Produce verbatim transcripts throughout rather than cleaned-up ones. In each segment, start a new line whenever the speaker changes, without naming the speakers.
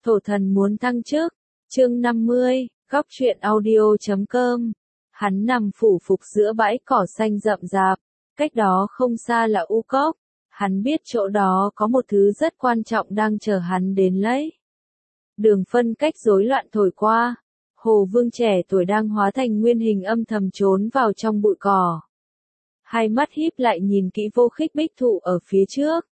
Thổ thần muốn thăng chức. Chương năm mươi, góc truyện audio chấm com. Hắn nằm phủ phục giữa bãi cỏ xanh rậm rạp, cách đó không xa là U Cốc. Hắn biết chỗ đó có một thứ rất quan trọng đang chờ hắn đến lấy. Đường phân cách rối loạn thổi qua, Hồ Vương trẻ tuổi đang hóa thành nguyên hình âm thầm trốn vào trong bụi cỏ. Hai mắt híp lại nhìn kỹ Vô Khích Bích Thụ ở phía trước.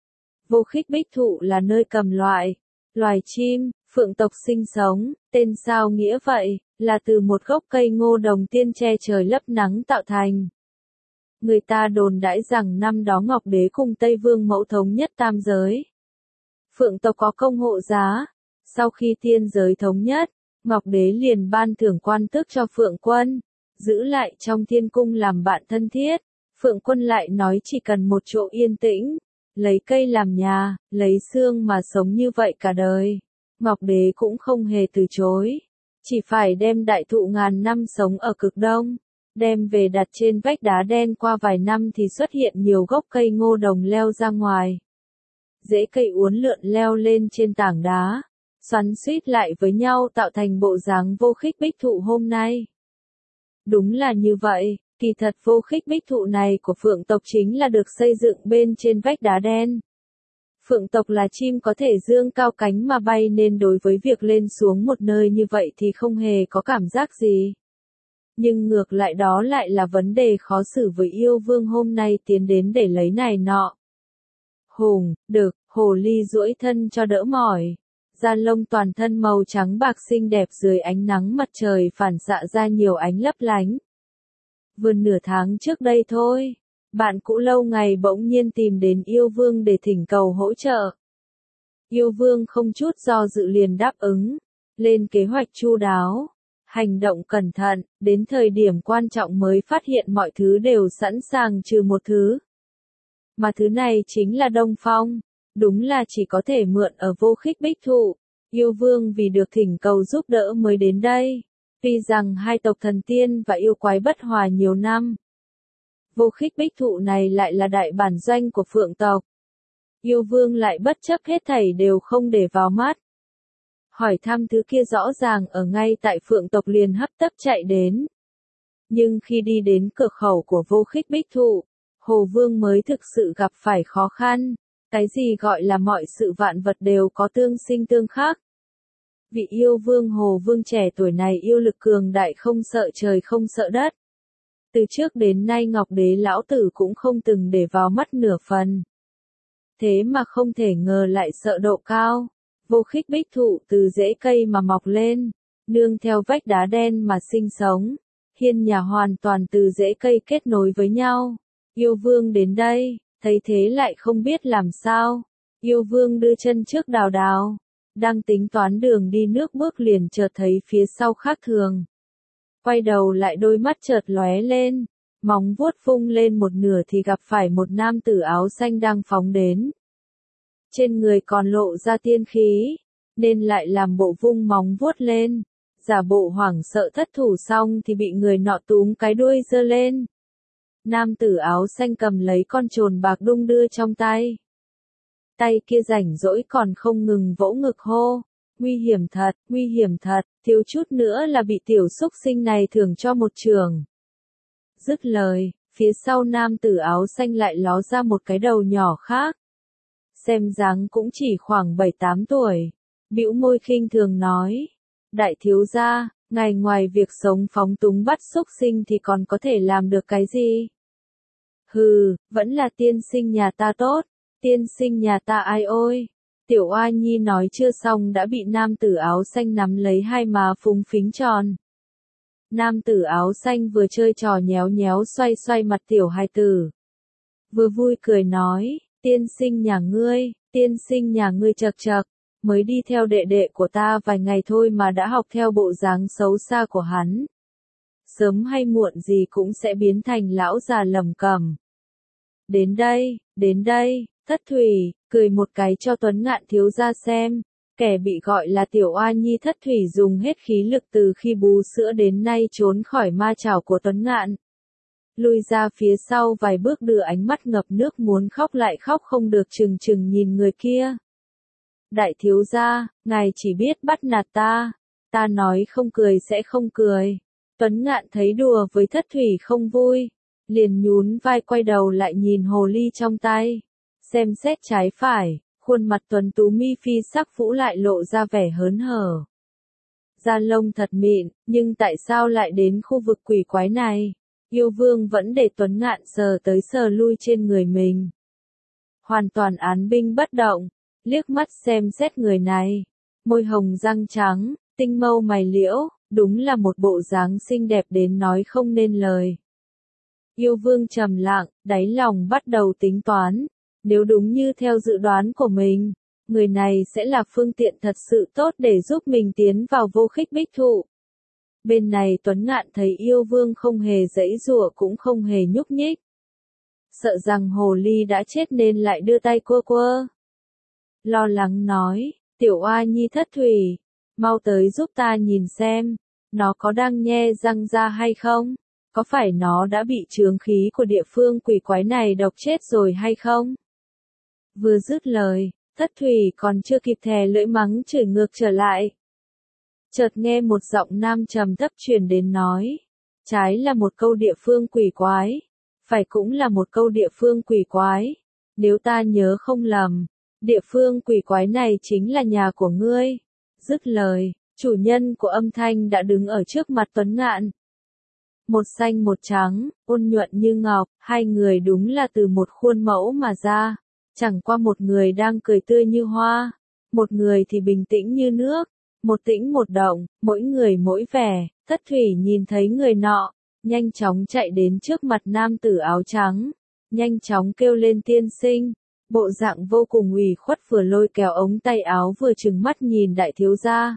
Vô Khích Bích Thụ là nơi cầm loại, loài chim, phượng tộc sinh sống, tên sao nghĩa vậy, là từ một gốc cây ngô đồng tiên che trời lấp nắng tạo thành. Người ta đồn đãi rằng năm đó Ngọc Đế cùng Tây Vương Mẫu thống nhất tam giới. Phượng tộc có công hộ giá, sau khi tiên giới thống nhất, Ngọc Đế liền ban thưởng quan tước cho Phượng Quân, giữ lại trong thiên cung làm bạn thân thiết. Phượng Quân lại nói chỉ cần một chỗ yên tĩnh, lấy cây làm nhà, lấy xương mà sống như vậy cả đời. Ngọc Đế cũng không hề từ chối, chỉ phải đem đại thụ ngàn năm sống ở cực đông, đem về đặt trên vách đá đen, qua vài năm thì xuất hiện nhiều gốc cây ngô đồng leo ra ngoài. Rễ cây uốn lượn leo lên trên tảng đá, xoắn xuýt lại với nhau tạo thành bộ dáng Vô Khích Bích Thụ hôm nay. Đúng là như vậy, kỳ thật Vô Khích Bích Thụ này của Phượng tộc chính là được xây dựng bên trên vách đá đen. Phượng tộc là chim có thể dương cao cánh mà bay, nên đối với việc lên xuống một nơi như vậy thì không hề có cảm giác gì. Nhưng ngược lại đó lại là vấn đề khó xử với yêu vương hôm nay tiến đến để lấy này nọ. Hùng, đực, hồ ly duỗi thân cho đỡ mỏi. Da lông toàn thân màu trắng bạc xinh đẹp dưới ánh nắng mặt trời phản xạ ra nhiều ánh lấp lánh. Vườn nửa tháng trước đây thôi, bạn cũ lâu ngày bỗng nhiên tìm đến yêu vương để thỉnh cầu hỗ trợ. Yêu vương không chút do dự liền đáp ứng, lên kế hoạch chu đáo, hành động cẩn thận, đến thời điểm quan trọng mới phát hiện mọi thứ đều sẵn sàng trừ một thứ. Mà thứ này chính là Đông Phong, đúng là chỉ có thể mượn ở Vô Khích Bích Thụ. Yêu vương vì được thỉnh cầu giúp đỡ mới đến đây, tuy rằng hai tộc thần tiên và yêu quái bất hòa nhiều năm. Vô Khích Bích Thụ này lại là đại bản doanh của Phượng tộc. Yêu vương lại bất chấp hết thảy đều không để vào mắt. Hỏi thăm thứ kia rõ ràng ở ngay tại Phượng tộc liền hấp tấp chạy đến. Nhưng khi đi đến cửa khẩu của Vô Khích Bích Thụ, Hồ Vương mới thực sự gặp phải khó khăn. Cái gì gọi là mọi sự vạn vật đều có tương sinh tương khắc. Vị yêu vương Hồ Vương trẻ tuổi này yêu lực cường đại, không sợ trời không sợ đất. Từ trước đến nay Ngọc Đế lão tử cũng không từng để vào mắt nửa phần. Thế mà không thể ngờ lại sợ độ cao. Vô Khích Bích Thụ từ rễ cây mà mọc lên, nương theo vách đá đen mà sinh sống. Hiên nhà hoàn toàn từ rễ cây kết nối với nhau. Yêu vương đến đây, thấy thế lại không biết làm sao. Yêu vương đưa chân trước đào đào, đang tính toán đường đi nước bước liền chợt thấy phía sau khác thường. Quay đầu lại đôi mắt chợt lóe lên, móng vuốt vung lên một nửa thì gặp phải một nam tử áo xanh đang phóng đến. Trên người còn lộ ra tiên khí, nên lại làm bộ vung móng vuốt lên, giả bộ hoảng sợ thất thủ, xong thì bị người nọ túm cái đuôi giơ lên. Nam tử áo xanh cầm lấy con trồn bạc đung đưa trong tay. Tay kia rảnh rỗi còn không ngừng vỗ ngực hô, nguy hiểm thật, nguy hiểm thật, thiếu chút nữa là bị tiểu xúc sinh này thưởng cho một trường. Dứt lời, phía sau nam tử áo xanh lại ló ra một cái đầu nhỏ khác. Xem dáng cũng chỉ khoảng bảy tám tuổi, bĩu môi khinh thường nói, đại thiếu gia, ngài ngoài việc sống phóng túng bắt xúc sinh thì còn có thể làm được cái gì? Hừ, vẫn là tiên sinh nhà ta tốt, tiên sinh nhà ta ai ôi. Tiểu Oa Nhi nói chưa xong đã bị nam tử áo xanh nắm lấy hai má phúng phính tròn. Nam tử áo xanh vừa chơi trò nhéo nhéo xoay xoay mặt tiểu hài tử, vừa vui cười nói, tiên sinh nhà ngươi, tiên sinh nhà ngươi chật chật, mới đi theo đệ đệ của ta vài ngày thôi mà đã học theo bộ dáng xấu xa của hắn. Sớm hay muộn gì cũng sẽ biến thành lão già lầm cẩm. Đến đây, đến đây, Thất Thủy, cười một cái cho Tuấn Ngạn thiếu gia xem. Kẻ bị gọi là Tiểu Oa Nhi Thất Thủy dùng hết khí lực từ khi bú sữa đến nay trốn khỏi ma chảo của Tuấn Ngạn. Lui ra phía sau vài bước, đưa ánh mắt ngập nước muốn khóc lại khóc không được, trừng trừng nhìn người kia. Đại thiếu gia, ngài chỉ biết bắt nạt ta. Ta nói không cười sẽ không cười. Tuấn Ngạn thấy đùa với Thất Thủy không vui. Liền nhún vai quay đầu lại nhìn hồ ly trong tay. Xem xét trái phải, khuôn mặt tuấn tú mi phi sắc phũ lại lộ ra vẻ hớn hở. Da lông thật mịn, nhưng tại sao lại đến khu vực quỷ quái này? Yêu vương vẫn để Tuấn Ngạn sờ tới sờ lui trên người mình. Hoàn toàn án binh bất động, liếc mắt xem xét người này. Môi hồng răng trắng, tinh mâu mày liễu, đúng là một bộ dáng xinh đẹp đến nói không nên lời. Yêu vương trầm lặng, đáy lòng bắt đầu tính toán. Nếu đúng như theo dự đoán của mình, người này sẽ là phương tiện thật sự tốt để giúp mình tiến vào vô khích bích thụ. Bên này Tuấn Ngạn thấy yêu vương không hề giãy giụa cũng không hề nhúc nhích. Sợ rằng hồ ly đã chết nên lại đưa tay quơ quơ. Lo lắng nói, tiểu oa nhi Thất Thủy, mau tới giúp ta nhìn xem, nó có đang nhe răng ra hay không? Có phải nó đã bị chướng khí của địa phương quỷ quái này độc chết rồi hay không? Vừa dứt lời, Thất Thủy còn chưa kịp thè lưỡi mắng chửi ngược trở lại. Chợt nghe một giọng nam trầm thấp truyền đến nói, trái là một câu địa phương quỷ quái, phải cũng là một câu địa phương quỷ quái. Nếu ta nhớ không lầm, địa phương quỷ quái này chính là nhà của ngươi. Dứt lời, chủ nhân của âm thanh đã đứng ở trước mặt Tuấn Ngạn. Một xanh một trắng, ôn nhuận như ngọc, hai người đúng là từ một khuôn mẫu mà ra. Chẳng qua một người đang cười tươi như hoa, một người thì bình tĩnh như nước, một tĩnh một động, mỗi người mỗi vẻ. Thất Thủy nhìn thấy người nọ, nhanh chóng chạy đến trước mặt nam tử áo trắng, nhanh chóng kêu lên tiên sinh, bộ dạng vô cùng ủy khuất vừa lôi kéo ống tay áo vừa trừng mắt nhìn đại thiếu gia.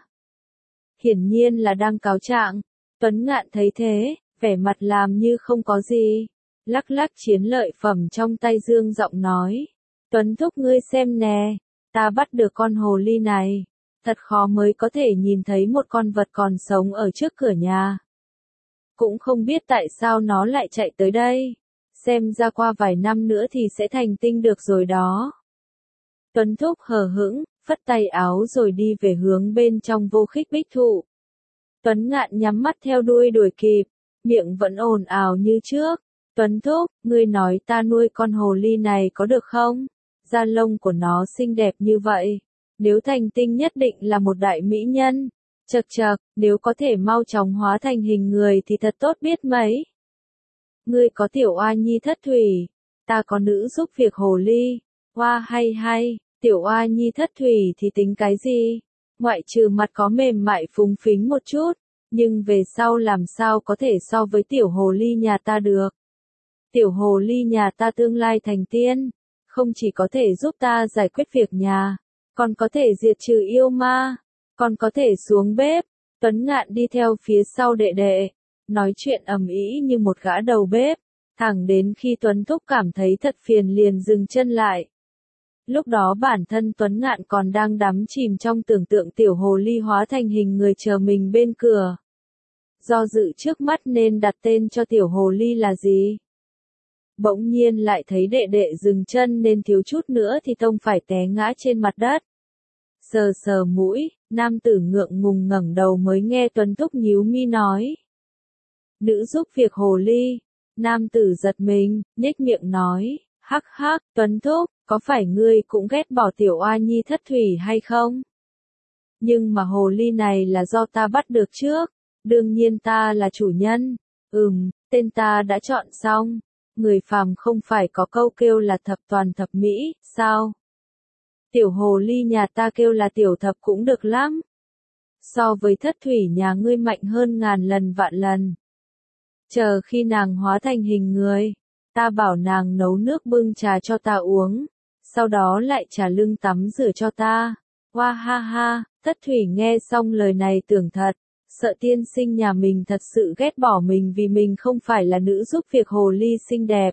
Hiển nhiên là đang cáo trạng. Tuấn Ngạn thấy thế, vẻ mặt làm như không có gì, lắc lắc chiến lợi phẩm trong tay dương giọng nói. Tuấn thúc ngươi xem nè, ta bắt được con hồ ly này, thật khó mới có thể nhìn thấy một con vật còn sống ở trước cửa nhà. Cũng không biết tại sao nó lại chạy tới đây, xem ra qua vài năm nữa thì sẽ thành tinh được rồi đó. Tuấn thúc hờ hững, phất tay áo rồi đi về hướng bên trong vô khích bích thụ. Tuấn Ngạn nhắm mắt theo đuôi đuổi kịp, miệng vẫn ồn ào như trước. Tuấn thúc, ngươi nói ta nuôi con hồ ly này có được không? Da lông của nó xinh đẹp như vậy, nếu thành tinh nhất định là một đại mỹ nhân. Chậc chậc, nếu có thể mau chóng hóa thành hình người thì thật tốt biết mấy. Ngươi có tiểu oa nhi Thất Thủy, ta có nữ giúp việc hồ ly. Oa hay hay, tiểu oa nhi Thất Thủy thì tính cái gì? Ngoại trừ mặt có mềm mại phúng phính một chút, nhưng về sau làm sao có thể so với tiểu hồ ly nhà ta được. Tiểu hồ ly nhà ta tương lai thành tiên, không chỉ có thể giúp ta giải quyết việc nhà, còn có thể diệt trừ yêu ma, còn có thể xuống bếp. Tuấn Ngạn đi theo phía sau đệ đệ, nói chuyện ầm ĩ như một gã đầu bếp, thẳng đến khi Tuấn thúc cảm thấy thật phiền liền dừng chân lại. Lúc đó bản thân Tuấn Ngạn còn đang đắm chìm trong tưởng tượng tiểu hồ ly hóa thành hình người chờ mình bên cửa. Do dự trước mắt nên đặt tên cho tiểu hồ ly là gì? Bỗng nhiên lại thấy đệ đệ dừng chân nên thiếu chút nữa thì tông phải té ngã trên mặt đất. Sờ sờ mũi, nam tử ngượng ngùng ngẩng đầu mới nghe Tuấn thúc nhíu mi nói. Nữ giúp việc hồ ly. Nam tử giật mình, nhếch miệng nói, hắc hắc, Tuấn thúc, có phải ngươi cũng ghét bỏ tiểu oa nhi Thất Thủy hay không? Nhưng mà hồ ly này là do ta bắt được trước, đương nhiên ta là chủ nhân. Ừm, tên ta đã chọn xong. Người phàm không phải có câu kêu là thập toàn thập mỹ, sao? Tiểu hồ ly nhà ta kêu là tiểu thập cũng được lắm. So với Thất Thủy nhà ngươi mạnh hơn ngàn lần vạn lần. Chờ khi nàng hóa thành hình người, ta bảo nàng nấu nước bưng trà cho ta uống, sau đó lại trả lưng tắm rửa cho ta. Hoa ha ha, Thất Thủy nghe xong lời này tưởng thật, sợ tiên sinh nhà mình thật sự ghét bỏ mình vì mình không phải là nữ giúp việc hồ ly xinh đẹp.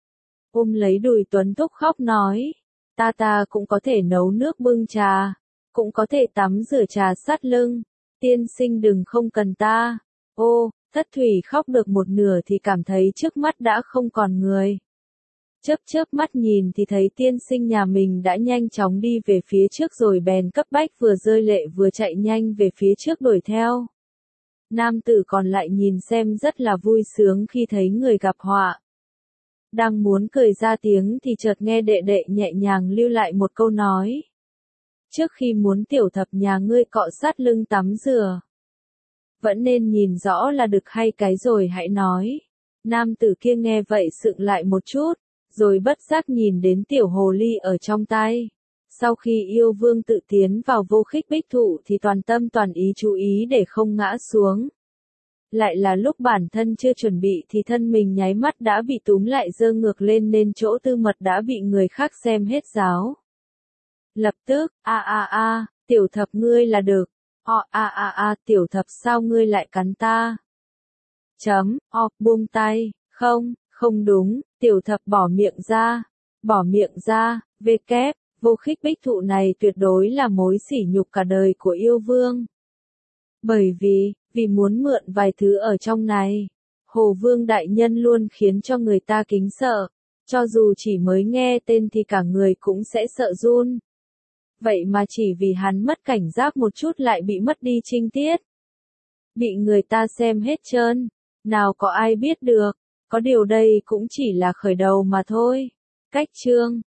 Ôm lấy đùi Tuấn thúc khóc nói, ta ta cũng có thể nấu nước bưng trà, cũng có thể tắm rửa trà sát lưng, tiên sinh đừng không cần ta. Ô, Thất Thủy khóc được một nửa thì cảm thấy trước mắt đã không còn người. Chớp chớp mắt nhìn thì thấy tiên sinh nhà mình đã nhanh chóng đi về phía trước rồi bèn cấp bách vừa rơi lệ vừa chạy nhanh về phía trước đuổi theo. Nam tử còn lại nhìn xem rất là vui sướng khi thấy người gặp họa. Đang muốn cười ra tiếng thì chợt nghe đệ đệ nhẹ nhàng lưu lại một câu nói. Trước khi muốn tiểu thập nhà ngươi cọ sát lưng tắm rửa. Vẫn nên nhìn rõ là đực hay cái rồi hãy nói. Nam tử kia nghe vậy sững lại một chút, rồi bất giác nhìn đến tiểu hồ ly ở trong tay. Sau khi yêu vương tự tiến vào vô khích bích thụ thì toàn tâm toàn ý chú ý để không ngã xuống. Lại là lúc bản thân chưa chuẩn bị thì thân mình nháy mắt đã bị túm lại dơ ngược lên nên chỗ tư mật đã bị người khác xem hết ráo. Lập tức, a a a, tiểu thập ngươi là được, o a a a, tiểu thập sao ngươi lại cắn ta? Chấm, o, buông tay, không, không đúng, tiểu thập bỏ miệng ra, bỏ miệng ra, vê kép, vô khích bích thụ này tuyệt đối là mối sỉ nhục cả đời của yêu vương. Bởi vì, vì muốn mượn vài thứ ở trong này, Hồ Vương Đại Nhân luôn khiến cho người ta kính sợ, cho dù chỉ mới nghe tên thì cả người cũng sẽ sợ run. Vậy mà chỉ vì hắn mất cảnh giác một chút lại bị mất đi trinh tiết. Bị người ta xem hết trơn, nào có ai biết được, có điều đây cũng chỉ là khởi đầu mà thôi. Cách chương